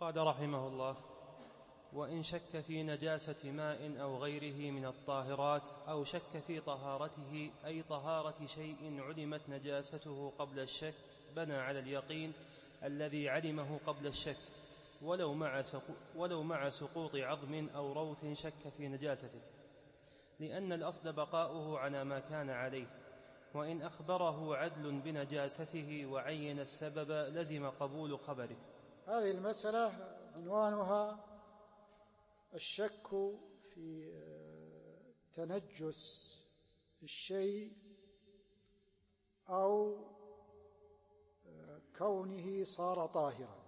قال رحمه الله: وإن شك في نجاسة ماء أو غيره من الطاهرات أو شك في طهارته أي طهارة شيء علمت نجاسته قبل الشك بنى على اليقين الذي علمه قبل الشك ولو مع سقوط عظم أو روث شك في نجاسته، لأن الأصل بقاؤه على ما كان عليه، وإن أخبره عدل بنجاسته وعين السبب لزم قبول خبره. هذه المسألة عنوانها الشك في تنجس الشيء أو كونه صار طاهرا.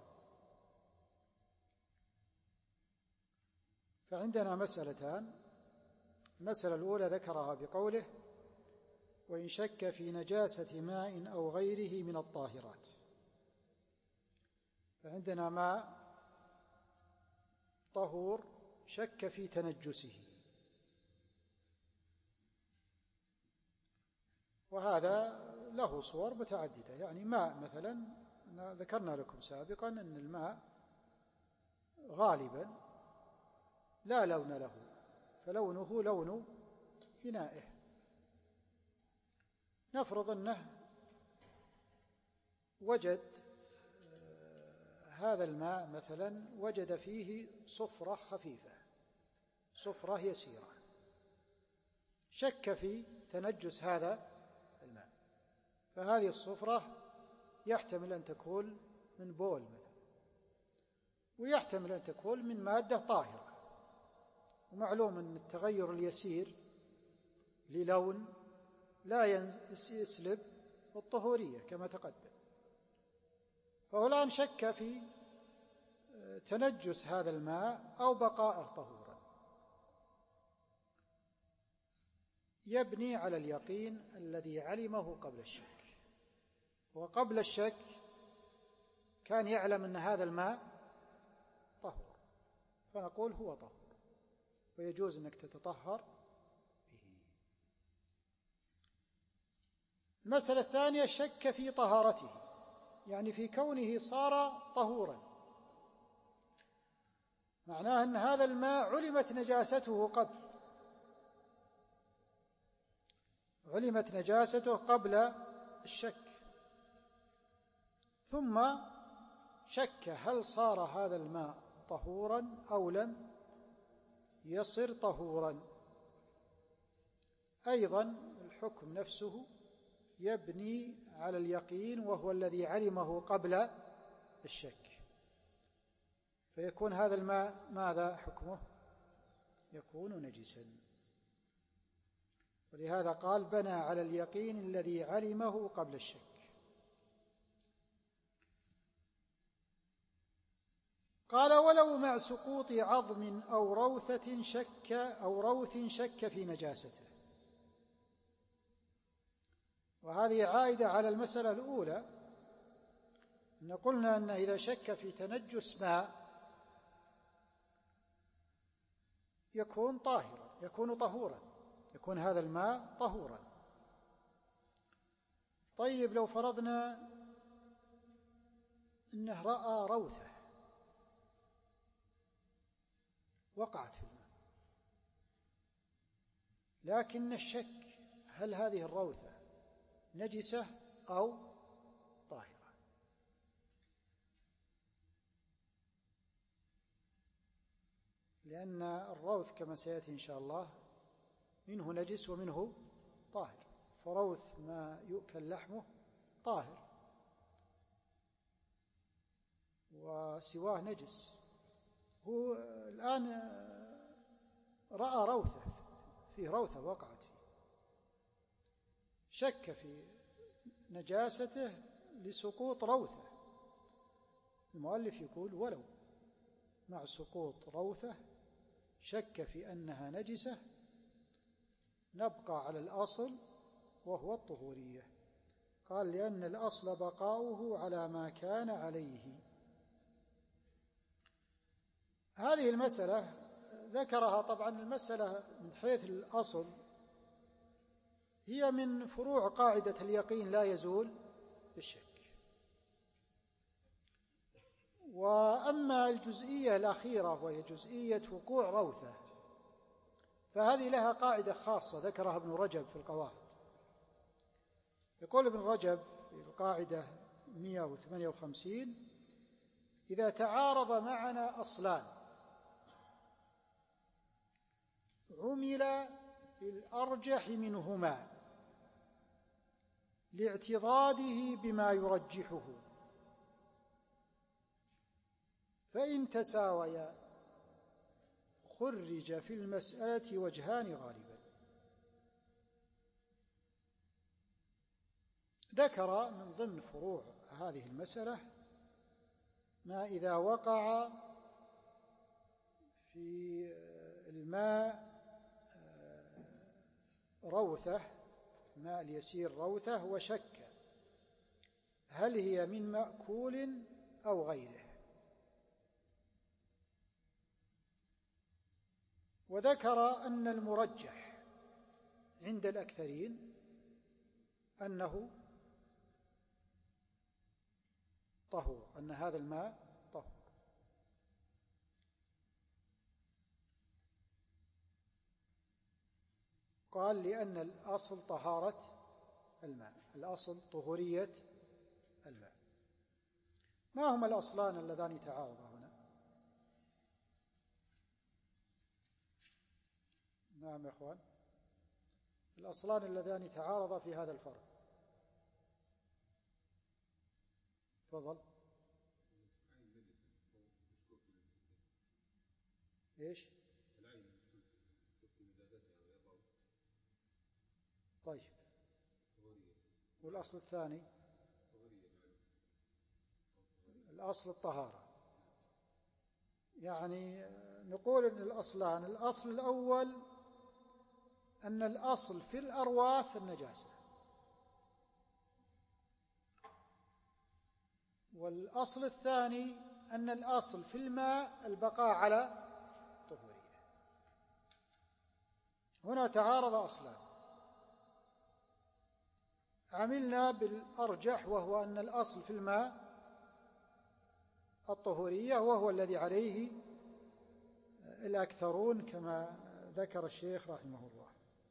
فعندنا مسألتان. المسألة الأولى ذكرها بقوله: وإن شك في نجاسة ماء أو غيره من الطاهرات. فعندنا ماء طهور شك في تنجسه، وهذا له صور متعددة. يعني ماء مثلا ذكرنا لكم سابقا أن الماء غالبا لا لون له، فلونه لون إنائه. نفرض أنه وجد هذا الماء مثلا وجد فيه صفرة خفيفة، صفرة يسيرة، شك في تنجس هذا الماء. فهذه الصفرة يحتمل أن تكون من بول مثلا، ويحتمل أن تكون من مادة طاهرة. ومعلوم أن التغير اليسير للون لا يسلب الطهورية كما تقدم. فهو الآن شك في تنجس هذا الماء أو بقائه طهورا، يبني على اليقين الذي علمه قبل الشك. وقبل الشك كان يعلم أن هذا الماء طهور، فنقول هو طهور ويجوز أنك تتطهر به. المسألة الثانية: شك في طهارته، يعني في كونه صار طهورا. معناه أن هذا الماء علمت نجاسته علمت نجاسته قبل الشك، ثم شك هل صار هذا الماء طهورا أو لم يصر طهورا. أيضا الحكم نفسه يبني على اليقين، وهو الذي علمه قبل الشك. فيكون هذا الماء ماذا حكمه؟ يكون نجسا. ولهذا قال: بنى على اليقين الذي علمه قبل الشك. قال: ولو مع سقوط عظم أو روث شك في نجاسته. وهذه عائدة على المسألة الأولى، أن قلنا أن إذا شك في تنجس ماء يكون طاهرا، يكون طهورا، يكون هذا الماء طهورا. طيب لو فرضنا أنه رأى روثة وقعت في الماء، لكن الشك هل هذه الروثة نجسة أو طاهرة. لأن الروث كما سيأتي إن شاء الله منه نجس ومنه طاهر. فروث ما يؤكل لحمه طاهر، وسواه نجس. هو الآن رأى روثة، فيه روثة وقعت فيه، شك في نجاسته لسقوط روثة. المؤلف يقول: ولو مع سقوط روثة شك في أنها نجسة نبقى على الأصل وهو الطهورية. قال: لأن الأصل بقاؤه على ما كان عليه. هذه المسألة ذكرها طبعا. المسألة من حيث الأصل هي من فروع قاعدة اليقين لا يزول بالشك. وأما الجزئية الأخيرة وهي جزئية وقوع روثة فهذه لها قاعدة خاصة ذكرها ابن رجب في القواعد. يقول ابن رجب في القاعدة 158: إذا تعارض معنا أصلان عمل بالأرجح منهما لاعتضاده بما يرجحه، فإن تساويا خرج في المسألة وجهان غالبا. ذكر من ضمن فروع هذه المسألة ما إذا وقع في الماء روثة، الماء اليسير روثة، وشك هل هي من مأكول أو غيره. وذكر أن المرجح عند الأكثرين أنه طهور، أن هذا الماء طهور. قال لأن الأصل طهارة الماء، الأصل طهورية الماء. ما هما الأصلان اللذان تعارضا هنا؟ نعم يا أخوان، الأصلان اللذان تعارضا في هذا الفرق. تفضل. ايش؟ طيب، والأصل الثاني؟ الأصل الطهارة. يعني نقول أن الأصلان، الأصل الأول أن الأصل في الأرواث النجاسة، والأصل الثاني أن الأصل في الماء البقاء على طهورية. هنا تعارض أصلان، عملنا بالأرجح وهو أن الأصل في الماء الطهورية، وهو الذي عليه الأكثرون كما ذكر الشيخ رحمه الله.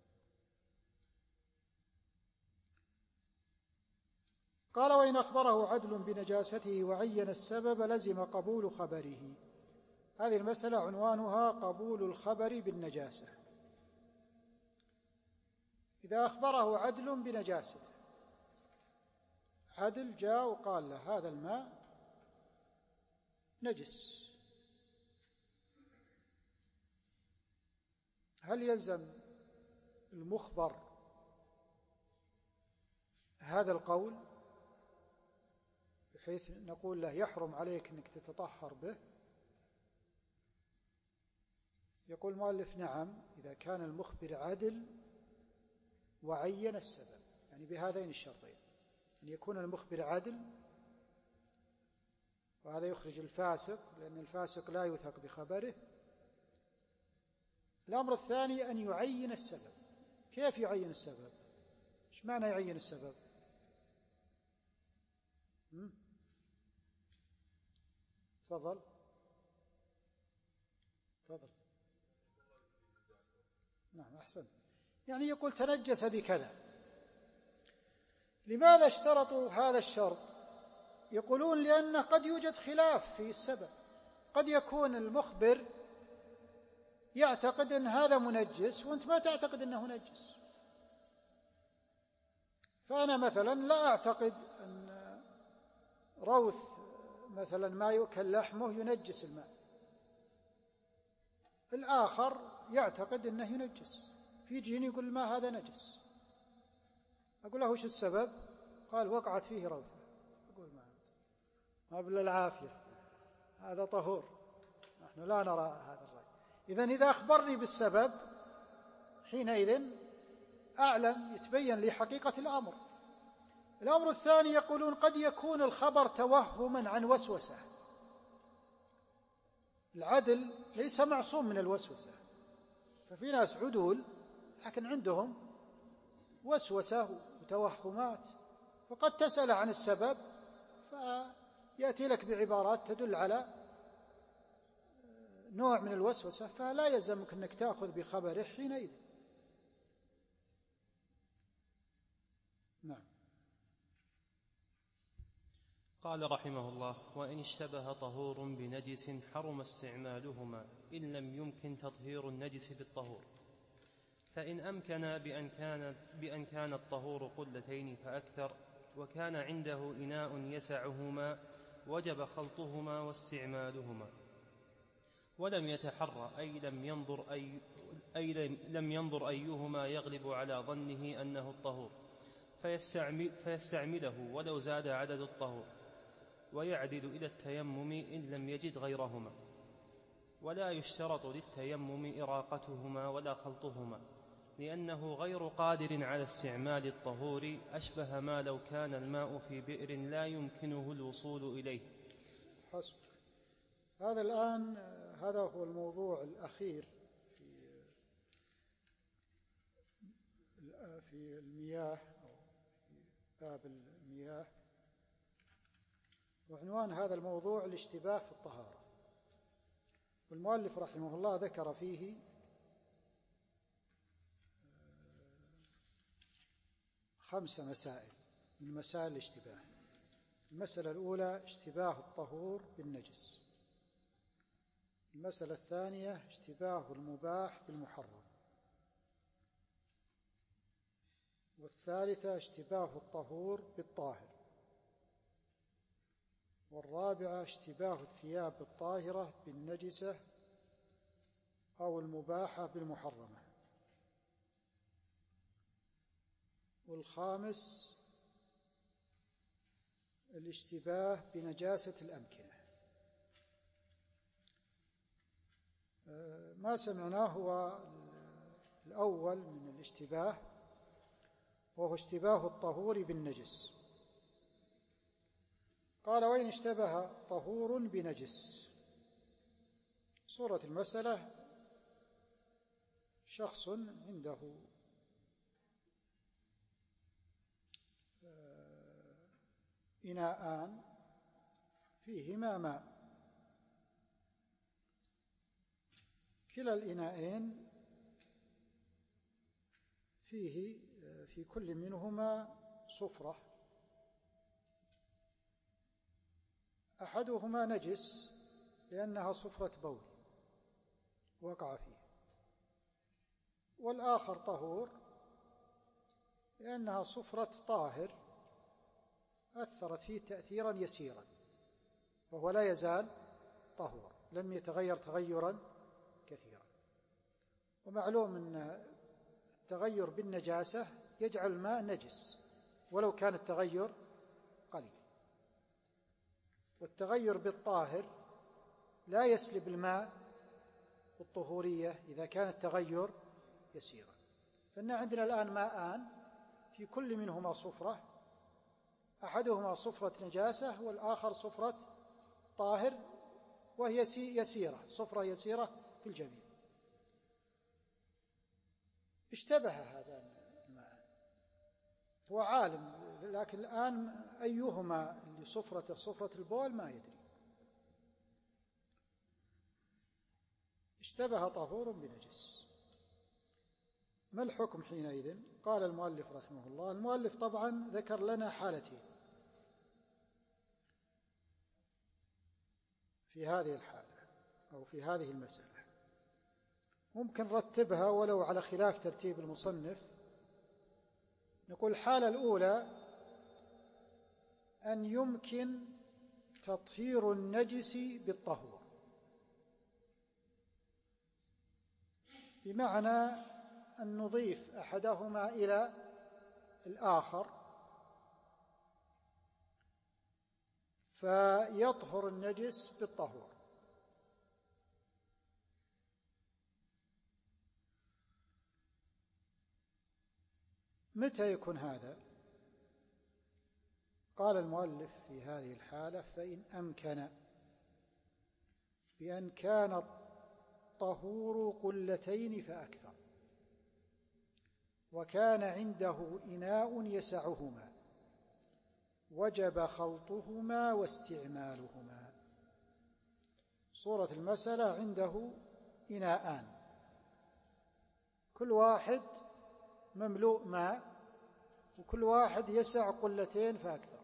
قال: وإن أخبره عدل بنجاسته وعين السبب لزم قبول خبره. هذه المسألة عنوانها قبول الخبر بالنجاسة. إذا أخبره عدل بنجاسته، عدل جاء وقال له هذا الماء نجس، هل يلزم المخبر هذا القول بحيث نقول له يحرم عليك أنك تتطهر به؟ يقول المؤلف: نعم، إذا كان المخبر عدل وعين السبب، يعني بهذين الشرطين، أن يكون المخبر عدل، وهذا يخرج الفاسق لأن الفاسق لا يوثق بخبره. الأمر الثاني أن يعين السبب. كيف يعين السبب؟ إيش معنى يعين السبب؟ تفضل. نعم، أحسن. يعني يقول تنجس بكذا. لماذا اشترطوا هذا الشرط؟ يقولون لأنه قد يوجد خلاف في السبب، قد يكون المخبر يعتقد أن هذا منجس وأنت ما تعتقد أنه منجس. فأنا مثلا لا أعتقد أن روث مثلا ما يؤكل لحمه ينجس الماء، الآخر يعتقد أنه ينجس، فيجيني يقول ما هذا نجس، أقول له وش السبب؟ قال وقعت فيه روثة. أقول ما بالعافية، هذا طهور، نحن لا نرى هذا الرأي. إذن إذا أخبرني بالسبب حينئذ أعلم، يتبين لي حقيقة الأمر. الأمر الثاني يقولون قد يكون الخبر توهما عن وسوسة. العدل ليس معصوم من الوسوسة، ففي ناس عدول لكن عندهم وسوسة وتوهمات، فقد تسأل عن السبب يأتي لك بعبارات تدل على نوع من الوسوسة، فلا يلزمك أنك تأخذ بخبره حينئذ. نعم. قال رحمه الله: وإن اشتبه طهور بنجس حرم استعمالهما إن لم يمكن تطهير النجس بالطهور، فإن أمكن بأن كان الطهور قلتين فأكثر وكان عنده إناء يسعهما وجب خلطهما واستعمالهما، ولم يتحرى لم ينظر أيهما يغلب على ظنه أنه الطهور فيستعمله ولو زاد عدد الطهور، ويعدل إلى التيمم إن لم يجد غيرهما. ولا يشترط للتيمم إراقتهما ولا خلطهما، لأنه غير قادر على استعمال الطهور، أشبه ما لو كان الماء في بئر لا يمكنه الوصول إليه. حسب. هذا الآن هذا هو الموضوع الأخير في المياه أو في باب المياه، وعنوان هذا الموضوع الاشتباه في الطهارة. والمؤلف رحمه الله ذكر فيه 5 مسائل من مسائل الاشتباه. المسألة الأولى اشتباه الطهور بالنجس. المسألة الثانية اشتباه المباح بالمحرم. والثالثة اشتباه الطهور بالطاهر. والرابعة اشتباه الثياب الطاهرة بالنجسة أو المباحة بالمحرمة. والخامس الاشتباه بنجاسة الأمكنة. ما سمعناه هو الأول من الاشتباه، وهو اشتباه الطهور بالنجس. قال: وإن اشتبه طهور بنجس. صورة المسألة: شخص عنده إناءان فيهما ماء، كلا الإناءين فيه في كل منهما صفرة، أحدهما نجس لأنها صفرة بول وقع فيه، والآخر طهور لأنها صفرة طاهر أثرت فيه تأثيرا يسيرا، وهو لا يزال طهور، لم يتغير تغيرا كثيرا. ومعلوم أن التغير بالنجاسة يجعل الماء نجس ولو كان التغير قليل، والتغير بالطاهر لا يسلب الماء الطهورية إذا كان التغير يسيرا. فإن عندنا الآن ماءان في كل منهما صفرة، أحدهما صفرة نجاسة والآخر صفرة طاهر، وهي يسيرة، صفرة يسيرة في الجميع. اشتبه هذا الماء، هو عالم، لكن الآن أيهما اللي صفرة البول ما يدري. اشتبه طهور بنجس، ما الحكم حينئذ؟ قال المؤلف رحمه الله. المؤلف طبعا ذكر لنا حالتين في هذه الحالة أو في هذه المسألة، ممكن نرتبها ولو على خلاف ترتيب المصنف. نقول الحالة الأولى أن يمكن تطهير النجس بالطهور، بمعنى أن نضيف أحدهما إلى الآخر فيطهر النجس بالطهور. متى يكون هذا؟ قال المؤلف في هذه الحالة: فإن أمكن بأن كان الطهور قلتين فأكثر وكان عنده إناء يسعهما وجب خلطهما واستعمالهما. صورة المسألة: عنده إناءان، كل واحد مملوء ماء، وكل واحد يسع قلتين فأكثر،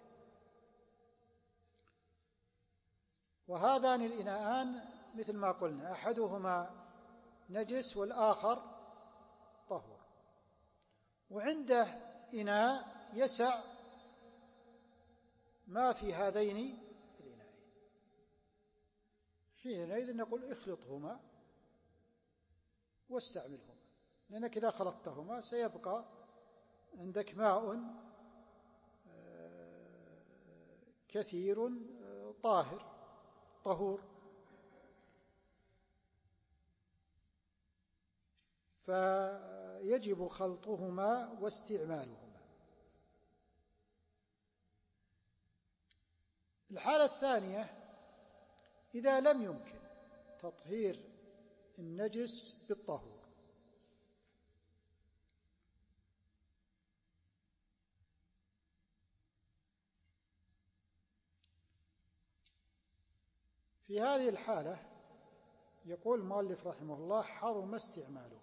وهذان الإناءان مثل ما قلنا أحدهما نجس والآخر طهور، وعنده إناء يسع ما في هذين الإناءين، حينئذ نقول اخلطهما واستعملهما، لأنك إذا خلطتهما سيبقى عندك ماء كثير طهور، فيجب خلطهما واستعمالهما. الحالة الثانية: إذا لم يمكن تطهير النجس بالطهور، في هذه الحالة يقول المؤلف رحمه الله: حرم استعمالهما.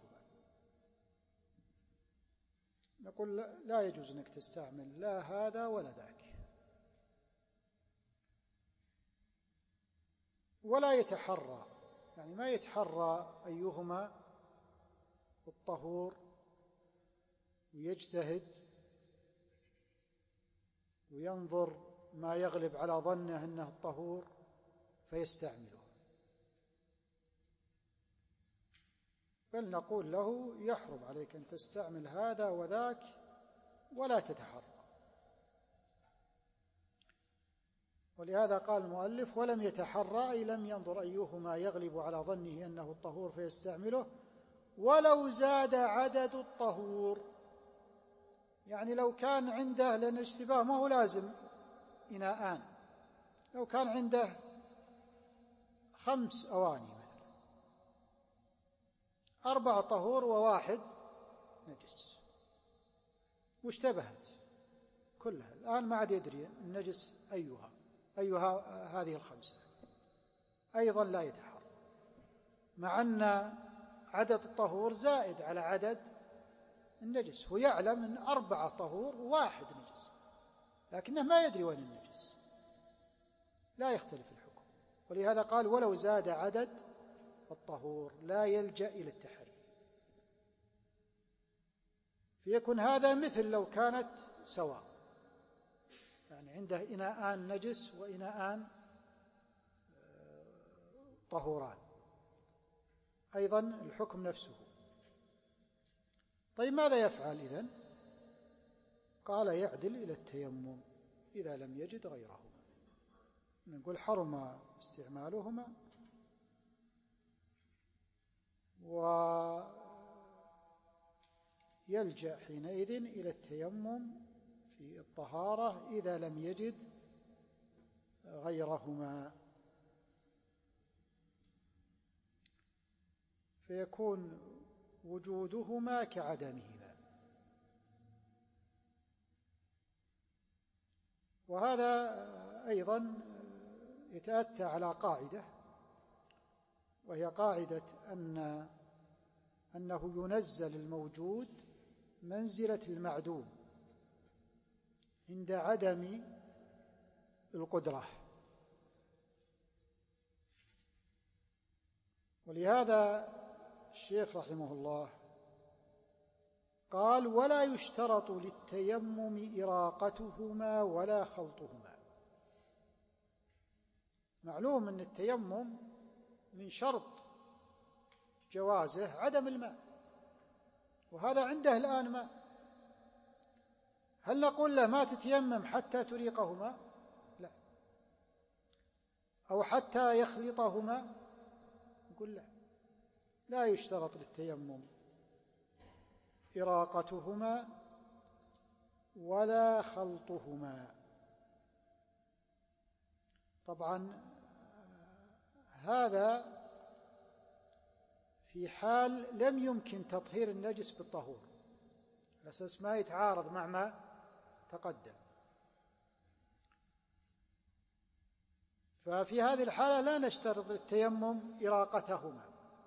نقول لا يجوز أنك تستعمل لا هذا ولا ذاك، ولا يتحرى، يعني ما يتحرى أيهما الطهور ويجتهد وينظر ما يغلب على ظنه أنه الطهور فيستعمله، بل نقول له: يحرم عليك أن تستعمل هذا وذاك ولا تتحرى. ولهذا قال المؤلف: ولم يتحرى، أي لم ينظر أيهما يغلب على ظنه أنه الطهور فيستعمله، ولو زاد عدد الطهور. يعني لو كان عنده، لأن الاشتباه ما هو لازم إناءان، لو كان عنده 5 أواني مثلا، 4 طهور و1 نجس، واشتبهت كلها، الآن ما عاد يدري النجس أيها هذه ال5، أيضا لا يتحرى، مع أن عدد الطهور زائد على عدد النجس، هو يعلم أن 4 طهور و1 نجس، لكنه ما يدري وين النجس، لا يختلف الحكم. ولهذا قال: ولو زاد عدد الطهور لا يلجأ إلى التحري. فيكون هذا مثل لو كانت سواء، يعني عنده إناءان نجس وإناءان طهوران، أيضا الحكم نفسه. طيب ماذا يفعل إذن؟ قال: يعدل إلى التيمم إذا لم يجد غيرهما. نقول حرم استعمالهما، ويلجأ حينئذ إلى التيمم في الطهارة إذا لم يجد غيرهما، فيكون وجودهما كعدمهما. وهذا أيضا يتأتى على قاعدة، وهي قاعدة أنه ينزل الموجود منزلة المعدوم عند عدم القدرة. ولهذا الشيخ رحمه الله قال: ولا يشترط للتيمم إراقتهما ولا خلطهما. معلوم أن التيمم من شرط جوازه عدم الماء، وهذا عنده الآن ماء، هل نقول له ما تتيمم حتى تريقهما؟ لا. أو حتى يخلطهما؟ نقول لا، لا يشترط للتيمم إراقتهما ولا خلطهما. طبعا هذا في حال لم يمكن تطهير النجس بالطهور، على أساس ما يتعارض مع ما تقدم. ففي هذه الحالة لا نشترط التيمم إراقتهما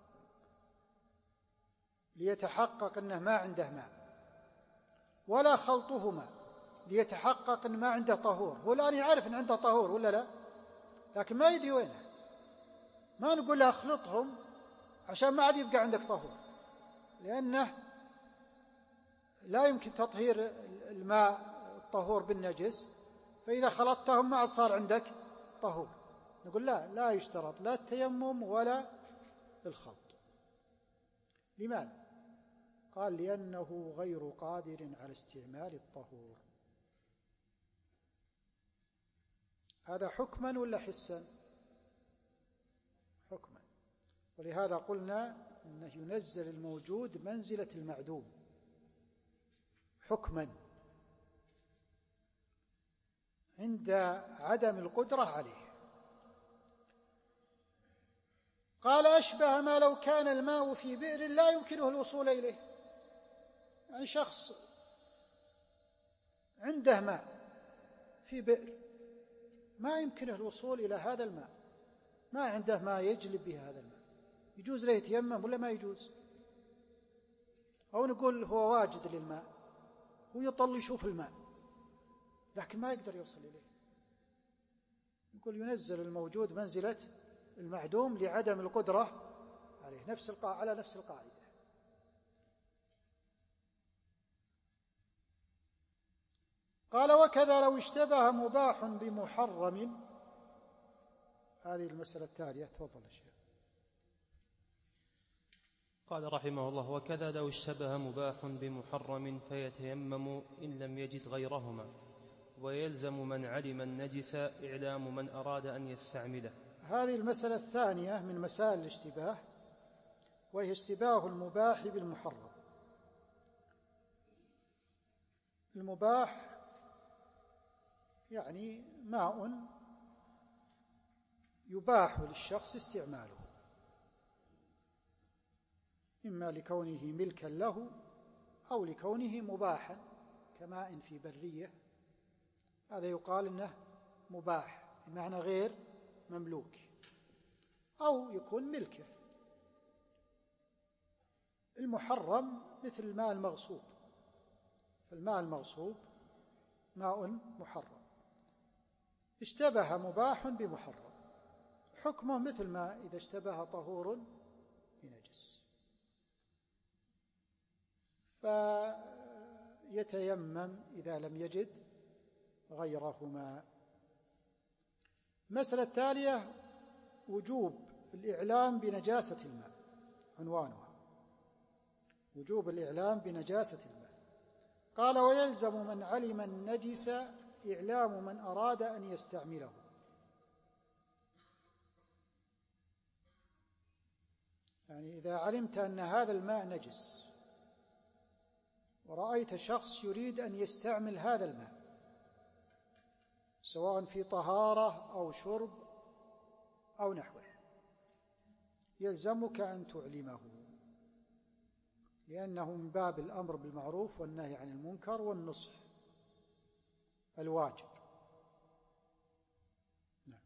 ليتحقق أنه ما عنده ماء، ولا خلطهما ليتحقق أن ما عنده طهور. هو الآن يعرف أن عنده طهور ولا لا، لكن ما يدري وينه. ما نقول له اخلطهم عشان ما عاد يبقى عندك طهور، لأنه لا يمكن تطهير الماء الطهور بالنجس، فإذا خلطتهم ما عاد صار عندك طهور. نقول لا يشترط لا التيمم ولا الخلط. لماذا؟ قال لأنه غير قادر على استعمال الطهور. هذا حكما ولا حسا؟ حكما. ولهذا قلنا أنه ينزل الموجود منزلة المعدوم حكما عند عدم القدرة عليه. قال أشبه ما لو كان الماء في بئر لا يمكنه الوصول إليه. يعني شخص عنده ماء في بئر ما يمكنه الوصول إلى هذا الماء، ما عنده ما يجلب به هذا الماء، يجوز له يتيمم ولا ما يجوز؟ أو نقول هو واجد للماء، هو يطل يشوف الماء لكن ما يقدر يوصل إليه. نقول ينزل الموجود منزلة المعدوم لعدم القدرة عليه، على نفس القاعدة. قال وكذا لو اشتبه مباح بمحرم. هذه المسألة التالية. تفضل يا شيخ. قال رحمه الله وكذا لو اشتبه مباح بمحرم فيتيمم إن لم يجد غيرهما، ويلزم من علم النجس إعلام من أراد أن يستعمله. هذه المسألة الثانية من مسائل الاشتباه، وهي اشتباه المباح بالمحرم. المباح يعني ماء يباح للشخص استعماله، إما لكونه ملكا له أو لكونه مباحا كماء في برية، هذا يقال إنه مباح بمعنى غير مملوك، أو يكون ملكه. المحرم مثل الماء المغصوب، فالماء المغصوب ماء محرم. اشتبه مباح بمحرم، حكمه مثل ما إذا اشتبه طهور بنجس، فيتيمم إذا لم يجد غيرهما. المسألة التالية وجوب الإعلام بنجاسة الماء، عنوانها وجوب الإعلام بنجاسة الماء. قال ويلزم من علم النجس إعلام من أراد أن يستعمله. يعني إذا علمت أن هذا الماء نجس ورأيت شخص يريد أن يستعمل هذا الماء سواء في طهارة أو شرب أو نحوه، يلزمك أن تعلمه، لأنه من باب الأمر بالمعروف والنهي عن المنكر والنصح الواجب. نعم.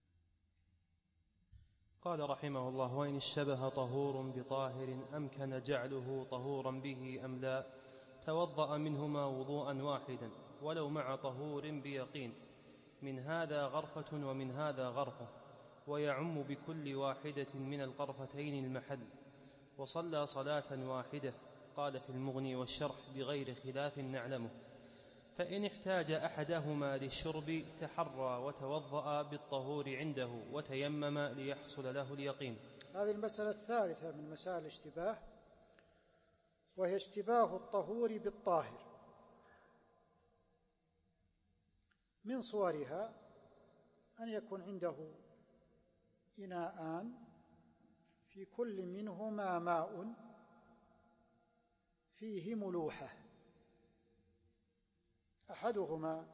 قال رحمه الله وإن اشتبه طهور بطاهر أمكن جعله طهورا به أم لا، توضأ منهما وضوءا واحدا ولو مع طهور بيقين، من هذا غرفة ومن هذا غرفة، ويعم بكل واحدة من الغرفتين المحل، وصلى صلاة واحدة. قال في المغني والشرح بغير خلاف نعلمه. فإن احتاج أحدهما للشرب تحرى وتوضأ بالطهور عنده وتيمم ليحصل له اليقين. هذه المسألة الثالثة من مسائل الاشتباه، وهي اشتباه الطهور بالطاهر. من صورها أن يكون عنده إناءان في كل منهما ماء فيه ملوحة، أحدهما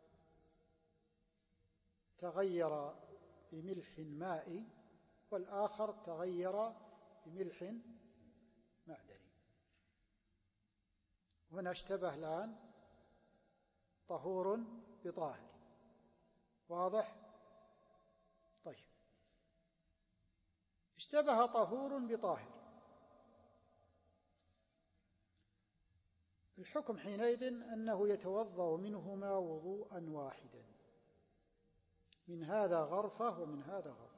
تغير بملح مائي والآخر تغير بملح معدني. هنا اشتبه الآن طهور بطاهر، واضح؟ اشتبه طهور بطاهر، الحكم حينئذ أنه يتوضأ منهما وضوءا واحدا، من هذا غرفة ومن هذا غرفة.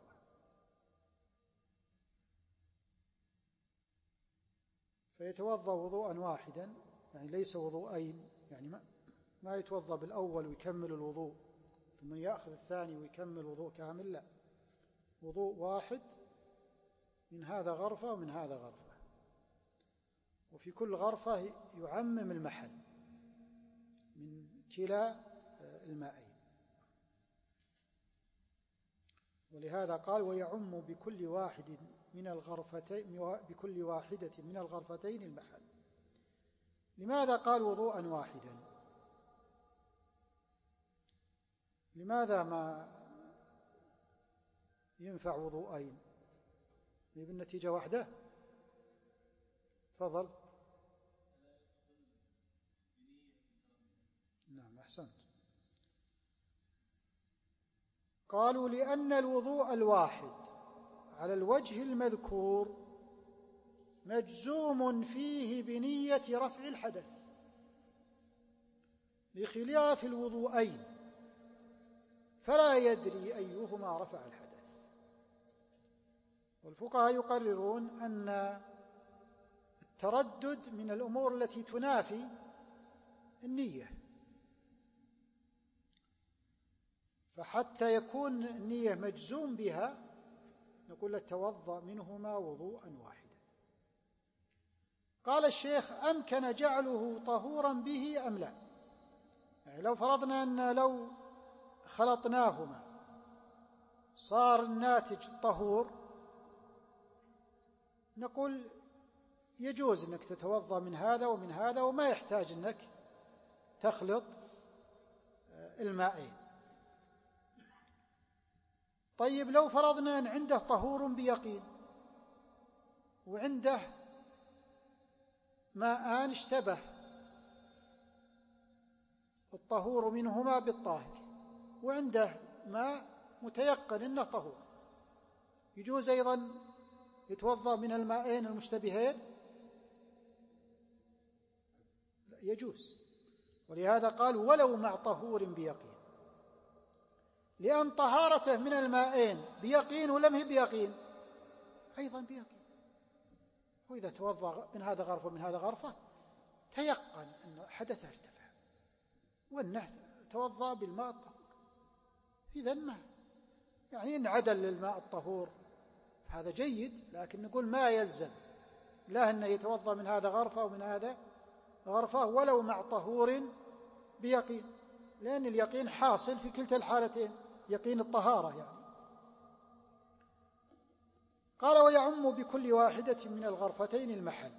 فيتوضأ وضوءا واحدا، يعني ليس وضوءين، يعني ما يتوضأ بالأول ويكمل الوضوء ثم يأخذ الثاني ويكمل وضوء كامل، لا، وضوء واحد من هذا غرفة ومن هذا غرفة، وفي كل غرفة يعمم المحل من كلا المائين. ولهذا قال ويعم بكل واحدة من الغرفتين المحل. لماذا قال وضوءا واحدا؟ لماذا ما ينفع وضوءين؟ بالنتيجة واحدة. تفضل. نعم أحسنت. قالوا لأن الوضوء الواحد على الوجه المذكور مجزوم فيه بنية رفع الحدث، بخلاف الوضوءين فلا يدري أيهما رفع الحدث. والفقهاء يقررون أن التردد من الأمور التي تنافي النية، فحتى يكون النية مجزوم بها نقول توضأ منهما وضوءا واحدا. قال الشيخ أمكن جعله طهورا به أم لا؟ يعني لو فرضنا أن لو خلطناهما صار الناتج طهور، نقول يجوز أنك تتوضأ من هذا ومن هذا وما يحتاج أنك تخلط المائين. طيب لو فرضنا أن عنده طهور بيقين وعنده ماءان اشتبه الطهور منهما بالطاهر، وعنده ماء متيقن أنه طهور، يجوز أيضا يتوضأ من المائين المشتبهين؟ لا يجوز. ولهذا قال ولو مع طهور بيقين، لأن طهارته من المائين بيقين ولم هي بيقين أيضا بيقين. وإذا توضأ من هذا غرفة ومن هذا غرفة تيقن أن حدثه ارتفع وأنه توضأ بالماء الطهور، إذا ما يعني إن عدل للماء الطهور هذا جيد، لكن نقول ما يلزم لا أنه يتوضأ من هذا غرفة ومن هذا غرفة ولو مع طهور بيقين، لأن اليقين حاصل في كلتا الحالتين، يقين الطهارة يعني. قال ويعم بكل واحدة من الغرفتين المحل،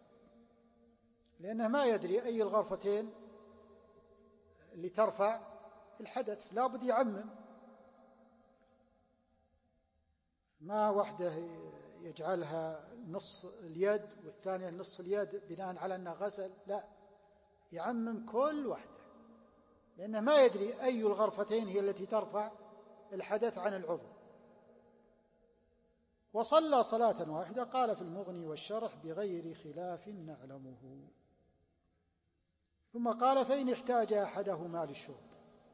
لأنه ما يدري أي الغرفتين اللي ترفع الحدث، لا بد يعمم، ما وحده يجعلها نص اليد والثانية نص اليد بناء على أنها غسل، لا، يعمم كل واحدة، لأنه ما يدري أي الغرفتين هي التي ترفع الحدث عن العضو. وصلى صلاة واحدة، قال في المغني والشرح بغير خلاف نعلمه. ثم قال فإن احتاج أحدهما للشرب،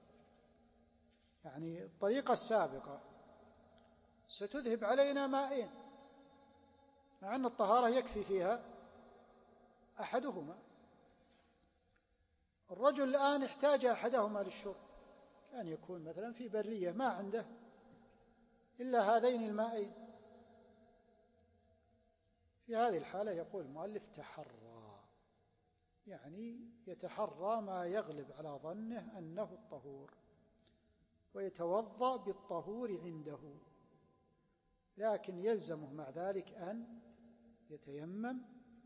يعني الطريقة السابقة ستذهب علينا مائين، مع أن الطهارة يكفي فيها أحدهما. الرجل الآن احتاج أحدهما للشرب، كان يكون مثلا في برية ما عنده إلا هذين المائين، في هذه الحالة يقول المؤلف تحرى، يعني يتحرى ما يغلب على ظنه أنه الطهور ويتوضأ بالطهور عنده، لكن يلزمه مع ذلك أن يتيمم،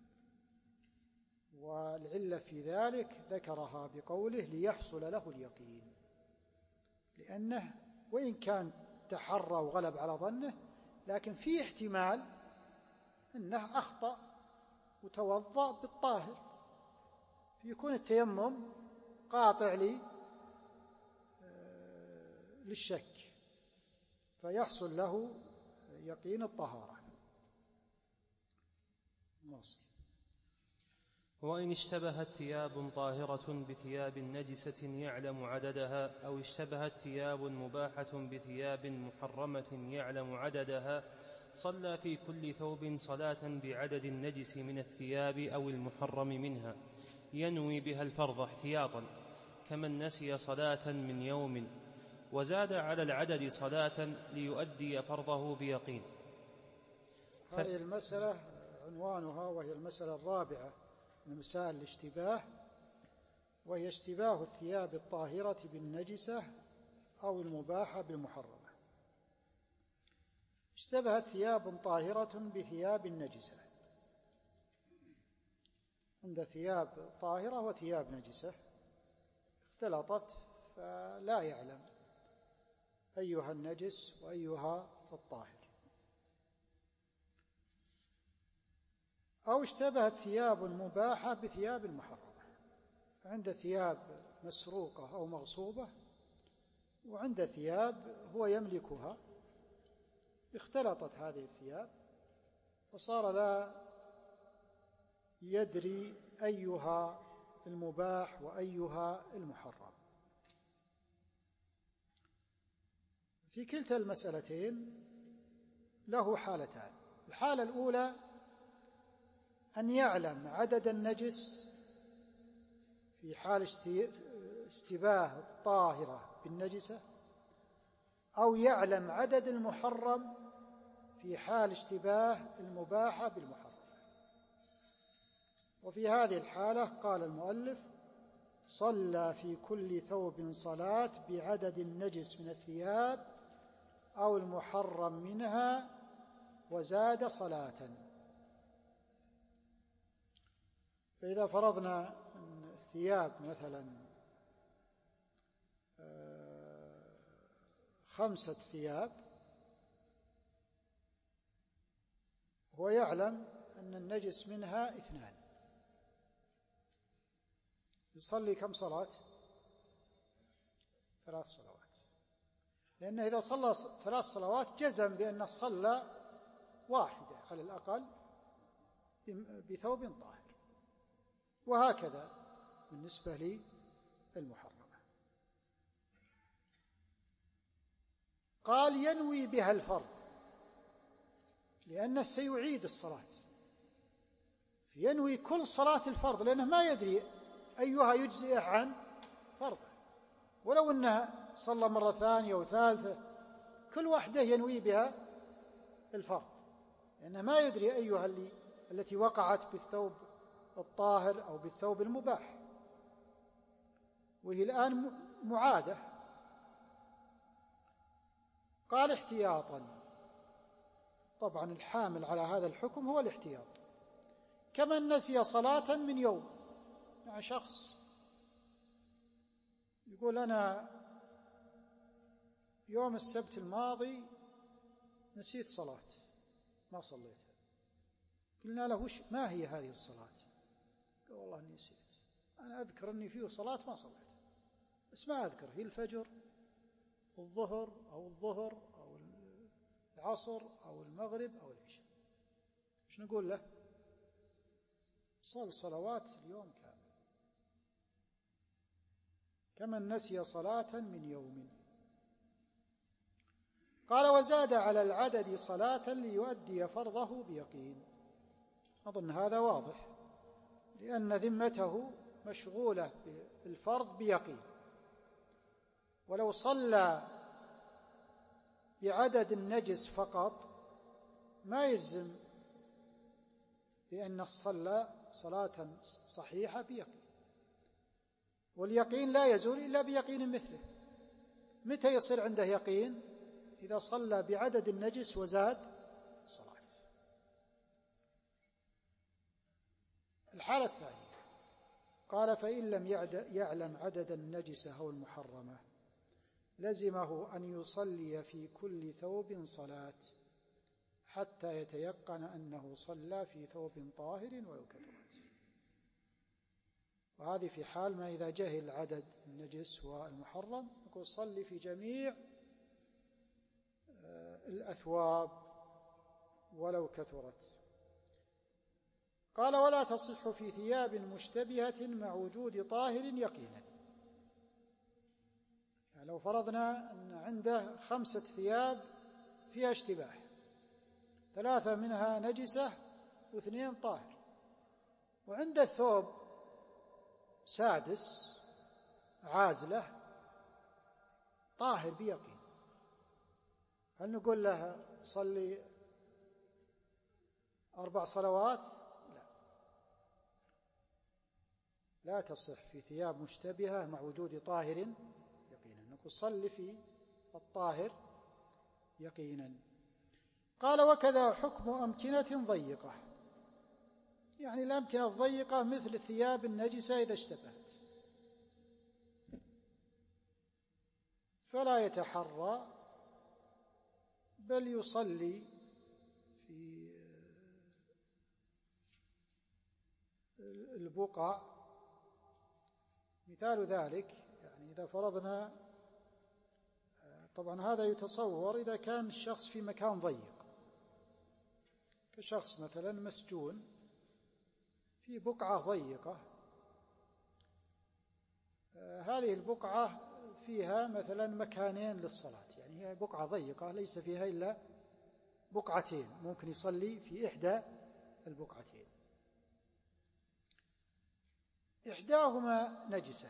والعلة في ذلك ذكرها بقوله ليحصل له اليقين، لأنه وإن كان تحرى وغلب على ظنه لكن في احتمال أنه أخطأ وتوضأ بالطاهر، فيكون التيمم قاطع للشك، فيحصل له يقين الطهارة. واصل. وإن اشتبهت ثياب طاهرة بثياب نجسة يعلم عددها، أو اشتبهت ثياب مباحة بثياب محرمة يعلم عددها، صلى في كل ثوب صلاة بعدد النجس من الثياب أو المحرم منها، ينوي بها الفرض احتياطا، كمن نسي صلاة من يوم وزاد على العدد صلاة ليؤدي فرضه بيقين. هذه المسألة عنوانها، وهي المسألة الرابعة من مسائل الاشتباه، وهي اشتباه الثياب الطاهرة بالنجسة أو المباحة بالمحرمة. اشتبهت ثياب طاهرة بثياب نجسة، عند ثياب طاهرة وثياب نجسة اختلطت، فلا يعلم أيها النجس وأيها الطاهر. أو اشتبهت ثياب مباحة بثياب محرمة، عند ثياب مسروقة أو مغصوبة وعند ثياب هو يملكها، اختلطت هذه الثياب وصار لا يدري أيها المباح وأيها المحرم. في كلتا المسألتين له حالتان. الحالة الأولى أن يعلم عدد النجس في حال اشتباه الطاهرة بالنجسة، أو يعلم عدد المحرم في حال اشتباه المباحة بالمحرم. وفي هذه الحالة قال المؤلف: صلى في كل ثوب صلاة بعدد النجس من الثياب أو المحرم منها وزاد صلاة. فإذا فرضنا أن الثياب مثلا 5 ثياب، هو يعلم أن النجس منها 2، يصلي كم صلاة؟ 3 صلوات، لأنه إذا صلى 3 صلوات جزم بأنه صلى واحدة على الأقل بثوب طاهر. وهكذا بالنسبة للمحرمة. قال: ينوي بها الفرض، لأنه سيعيد الصلاة، ينوي كل صلاة الفرض، لأنه ما يدري أيها يجزئه عن فرضه، ولو أنها صلى مرة ثانية وثالثة كل واحدة ينوي بها الفرض، لأنه ما يدري أيها التي وقعت بالثوب الطاهر أو بالثوب المباح، وهي الآن معادة. قال: احتياطا. طبعا الحامل على هذا الحكم هو الاحتياط، كمن نسي صلاة من يوم. يعني شخص يقول: أنا يوم السبت الماضي نسيت صلاة ما صليتها. قلنا له: ما هي هذه الصلاة؟ قال: والله نسيت، أنا أذكر أني فيه صلاة ما صليتها، بس ما أذكر هي الفجر الظهر أو العصر أو المغرب أو العشاء. إيش نقول له؟ صل صلوات اليوم كامل، كمن نسي صلاة من يوم. قال: وزاد على العدد صلاة ليؤدي فرضه بيقين. أظن هذا واضح، لأن ذمته مشغولة بالفرض بيقين، ولو صلى بعدد النجس فقط ما يلزم بأنه صلى صلاة صحيحة بيقين، واليقين لا يزول إلا بيقين مثله. متى يصير عنده يقين؟ إذا صلى بعدد النجس وزاد صلاة. الحالة الثانية قال: فإن لم يعلم عدد النجسة أو المحرمة لزمه أن يصلي في كل ثوب صلاة حتى يتيقن أنه صلى في ثوب طاهر ولو كثرت. وهذه في حال ما إذا جهل عدد النجس والمحرم، يقول: صلي في جميع الأثواب ولو كثرت. قال ولا تصح في ثياب مشتبهة مع وجود طاهر يقينا. يعني لو فرضنا أن عنده 5 ثياب فيها اشتباه، 3 منها نجسة و2 طاهر، وعنده ثوب سادس عازلة طاهر بيقين، هل نقول له صلي 4 صلوات؟ لا تصح في ثياب مشتبهة مع وجود طاهر يقينا، نقول صل في الطاهر يقينا. قال وكذا حكم أمكنة ضيقة، يعني الأمكنة الضيقة مثل الثياب النجسة إذا اشتبهت فلا يتحرى بل يصلي في البقع. مثال ذلك يعني إذا فرضنا، طبعا هذا يتصور إذا كان الشخص في مكان ضيق، كشخص مثلا مسجون في بقعة ضيقة، هذه البقعة فيها مثلا مكانين للصلاة، يعني هي بقعة ضيقة ليس فيها إلا بقعتين، ممكن يصلي في إحدى البقعتين، إحداهما نجسة،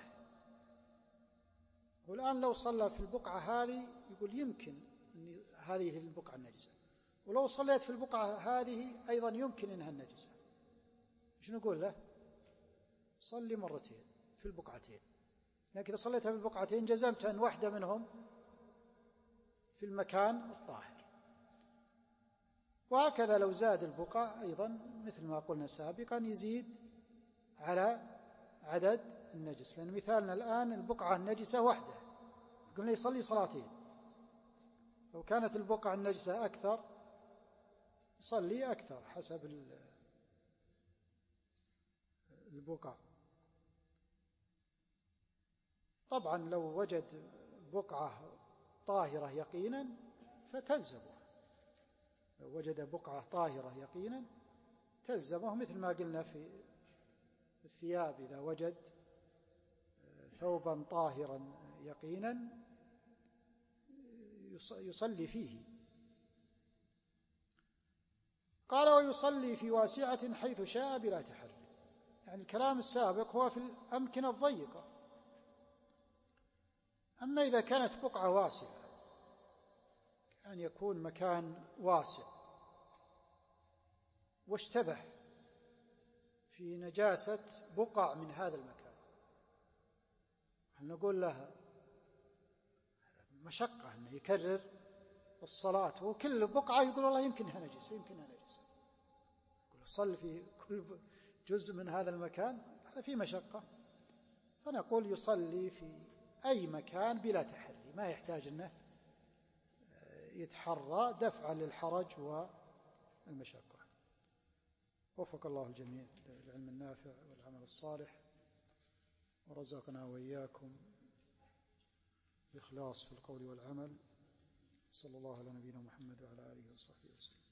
والآن لو صلى في البقعة هذه يقول يمكن أن هذه البقعة النجسة، ولو صليت في البقعة هذه أيضا يمكن أنها النجسة، إيش نقول له؟ صلي مرتين في البقعتين، لكن إذا صليتها في البقعتين جزمت أن واحدة منهم في المكان الطاهر. وهكذا لو زاد البقع أيضا مثل ما قلنا سابقا يزيد على عدد النجس، لأن مثالنا الآن البقعة النجسة واحدة، قلنا يصلي صلاتين، لو كانت البقعة النجسة أكثر يصلي أكثر حسب البقع. طبعا لو وجد بقعة طاهرة يقينا فتلزمه، لو وجد بقعة طاهرة يقينا تلزمه، مثل ما قلنا في الثياب إذا وجد ثوبا طاهرا يقينا يصلي فيه. قال ويصلي في واسعة حيث شاء بلا تحري، يعني الكلام السابق هو في الأمكنة الضيقة، أما إذا كانت بقعة واسعة أن يكون مكان واسع واشتبه في نجاسة بقع من هذا المكان، هل نقول له مشقة أنه يكرر الصلاة وكل بقعة يقول والله يمكنها نجسة يمكنها نجسة، يقول صل في كل جزء من هذا المكان، هذا فيه مشقة، فنقول يصلي في أي مكان بلا تحري، ما يحتاج أنه يتحرى دفعا للحرج والمشقة. وفق الله الجميع للعلم النافع والعمل الصالح، ورزقنا وإياكم الإخلاص في القول والعمل. صلى الله على نبينا محمد وعلى آله وصحبه وسلم.